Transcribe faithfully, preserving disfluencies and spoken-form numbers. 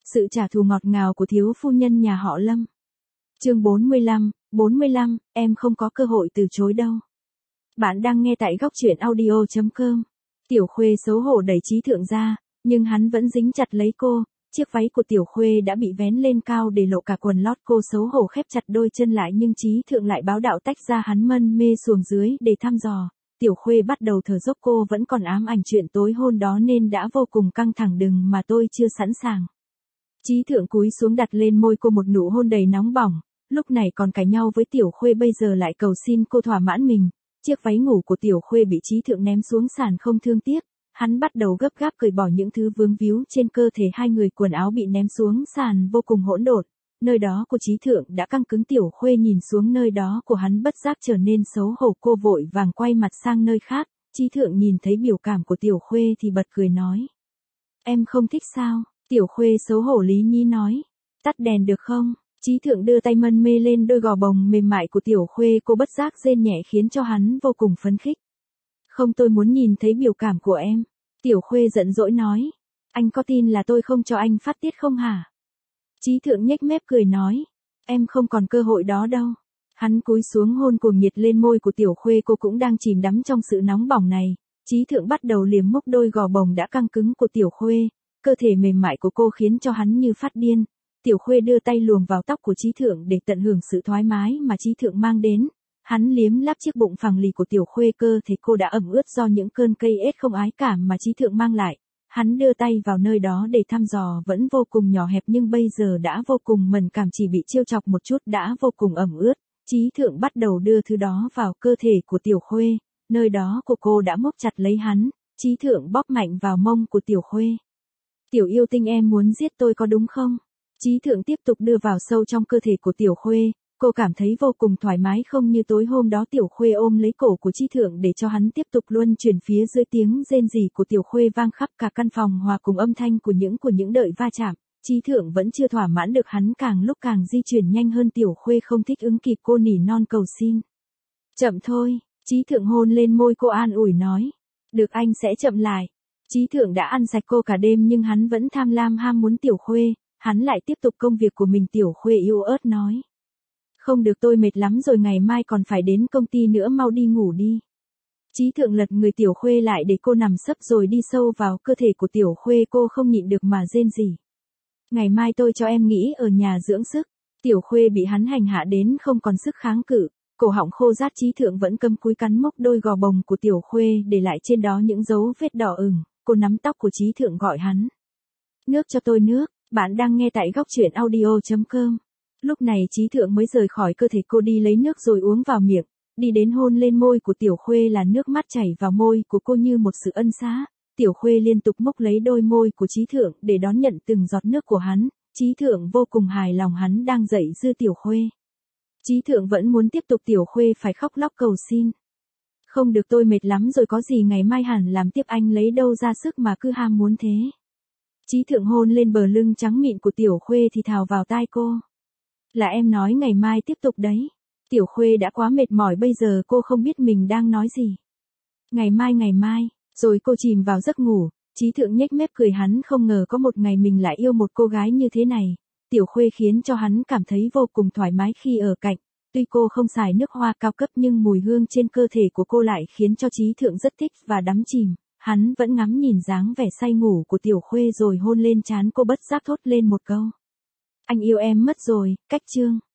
Sự trả thù ngọt ngào của thiếu phu nhân nhà họ Lâm. Chương bốn mươi lăm, bốn mươi lăm, em không có cơ hội từ chối đâu. Bạn đang nghe tại góc truyện audio chấm com. Tiểu Khuê xấu hổ đẩy Chí Thượng ra, nhưng hắn vẫn dính chặt lấy cô. Chiếc váy của Tiểu Khuê đã bị vén lên cao để lộ cả quần lót, cô xấu hổ khép chặt đôi chân lại, nhưng Chí Thượng lại bá đạo tách ra hắn, mân mê xuồng dưới để thăm dò. Tiểu Khuê bắt đầu thở dốc, cô vẫn còn ám ảnh chuyện tối hôn đó nên đã vô cùng căng thẳng. Đừng mà tôi chưa sẵn sàng. Chí Thượng cúi xuống đặt lên môi cô một nụ hôn đầy nóng bỏng, lúc này còn cãi nhau với Tiểu Khuê, bây giờ lại cầu xin cô thỏa mãn mình. Chiếc váy ngủ của Tiểu Khuê bị Chí Thượng ném xuống sàn không thương tiếc, hắn bắt đầu gấp gáp cởi bỏ những thứ vướng víu trên cơ thể hai người, quần áo bị ném xuống sàn vô cùng hỗn độn. Nơi đó của Chí Thượng đã căng cứng, Tiểu Khuê nhìn xuống nơi đó của hắn bất giác trở nên xấu hổ, cô vội vàng quay mặt sang nơi khác. Chí Thượng nhìn thấy biểu cảm của Tiểu Khuê thì bật cười nói: "Em không thích sao?" Tiểu Khuê xấu hổ lý nhí nói: "Tắt đèn được không?" Chí Thượng đưa tay mân mê lên đôi gò bồng mềm mại của Tiểu Khuê, cô bất giác rên nhẹ khiến cho hắn vô cùng phấn khích. "Không, tôi muốn nhìn thấy biểu cảm của em." Tiểu Khuê giận dỗi nói: "Anh có tin là tôi không cho anh phát tiết không hả?" Chí Thượng nhếch mép cười nói: "Em không còn cơ hội đó đâu." Hắn cúi xuống hôn cuồng nhiệt lên môi của Tiểu Khuê, cô cũng đang chìm đắm trong sự nóng bỏng này. Chí Thượng bắt đầu liếm mốc đôi gò bồng đã căng cứng của Tiểu Khuê, cơ thể mềm mại của cô khiến cho hắn như phát điên. Tiểu Khuê đưa tay luồn vào tóc của Chí Thượng để tận hưởng sự thoải mái mà Chí Thượng mang đến. Hắn liếm láp chiếc bụng phẳng lì của Tiểu Khuê, cơ thể cô đã ẩm ướt do những cơn cây ết không ái cảm mà Chí Thượng mang lại. Hắn đưa tay vào nơi đó để thăm dò, vẫn vô cùng nhỏ hẹp nhưng bây giờ đã vô cùng mẫn cảm, chỉ bị trêu chọc một chút đã vô cùng ẩm ướt. Chí Thượng bắt đầu đưa thứ đó vào cơ thể của Tiểu Khuê, nơi đó của cô đã mốc chặt lấy hắn. Chí Thượng bóp mạnh vào mông của Tiểu Khuê. "Tiểu yêu tinh, em muốn giết tôi có đúng không?" Chí Thượng tiếp tục đưa vào sâu trong cơ thể của Tiểu Khuê, cô cảm thấy vô cùng thoải mái, không như tối hôm đó. Tiểu Khuê ôm lấy cổ của Chí Thượng để cho hắn tiếp tục luân chuyển, phía dưới tiếng rên rỉ của Tiểu Khuê vang khắp cả căn phòng, hòa cùng âm thanh của những của những đợi va chạm. Chí Thượng vẫn chưa thỏa mãn được, hắn càng lúc càng di chuyển nhanh hơn. Tiểu Khuê không thích ứng kịp, cô nỉ non cầu xin: "Chậm thôi." Chí Thượng hôn lên môi cô an ủi nói: "Được, anh sẽ chậm lại." Chí Thượng đã ăn sạch cô cả đêm nhưng hắn vẫn tham lam ham muốn Tiểu Khuê, hắn lại tiếp tục công việc của mình. Tiểu Khuê yếu ớt nói: "Không được, tôi mệt lắm rồi, ngày mai còn phải đến công ty nữa, mau đi ngủ đi." Chí Thượng lật người Tiểu Khuê lại để cô nằm sấp rồi đi sâu vào cơ thể của Tiểu Khuê, cô không nhịn được mà rên rỉ: "Ngày mai tôi cho em nghỉ ở nhà dưỡng sức." Tiểu Khuê bị hắn hành hạ đến không còn sức kháng cự, cổ họng khô rát. Chí Thượng vẫn cắm cúi cắn mốc đôi gò bồng của Tiểu Khuê, để lại trên đó những dấu vết đỏ ửng. Cô nắm tóc của Chí Thượng gọi hắn: "Nước, cho tôi nước." Bạn đang nghe tại góc truyện audio chấm com. Lúc này Chí Thượng mới rời khỏi cơ thể cô, đi lấy nước rồi uống vào miệng, đi đến hôn lên môi của Tiểu Khuê, là nước mắt chảy vào môi của cô như một sự ân xá. Tiểu Khuê liên tục mốc lấy đôi môi của Chí Thượng để đón nhận từng giọt nước của hắn. Chí Thượng vô cùng hài lòng, hắn đang dạy dư Tiểu Khuê. Chí Thượng vẫn muốn tiếp tục, Tiểu Khuê phải khóc lóc cầu xin: "Không được, tôi mệt lắm rồi, có gì ngày mai hẳn làm tiếp, anh lấy đâu ra sức mà cứ ham muốn thế." Chí Thượng hôn lên bờ lưng trắng mịn của Tiểu Khuê thì thào vào tai cô: "Là em nói ngày mai tiếp tục đấy." Tiểu Khuê đã quá mệt mỏi, bây giờ cô không biết mình đang nói gì. "Ngày mai, ngày mai." Rồi cô chìm vào giấc ngủ. Chí Thượng nhếch mép cười, hắn không ngờ có một ngày mình lại yêu một cô gái như thế này. Tiểu Khuê khiến cho hắn cảm thấy vô cùng thoải mái khi ở cạnh. Tuy cô không xài nước hoa cao cấp nhưng mùi hương trên cơ thể của cô lại khiến cho Chí Thượng rất thích và đắm chìm. Hắn vẫn ngắm nhìn dáng vẻ say ngủ của Tiểu Khuê rồi hôn lên trán cô, bất giác thốt lên một câu: "Anh yêu em mất rồi." Cách chương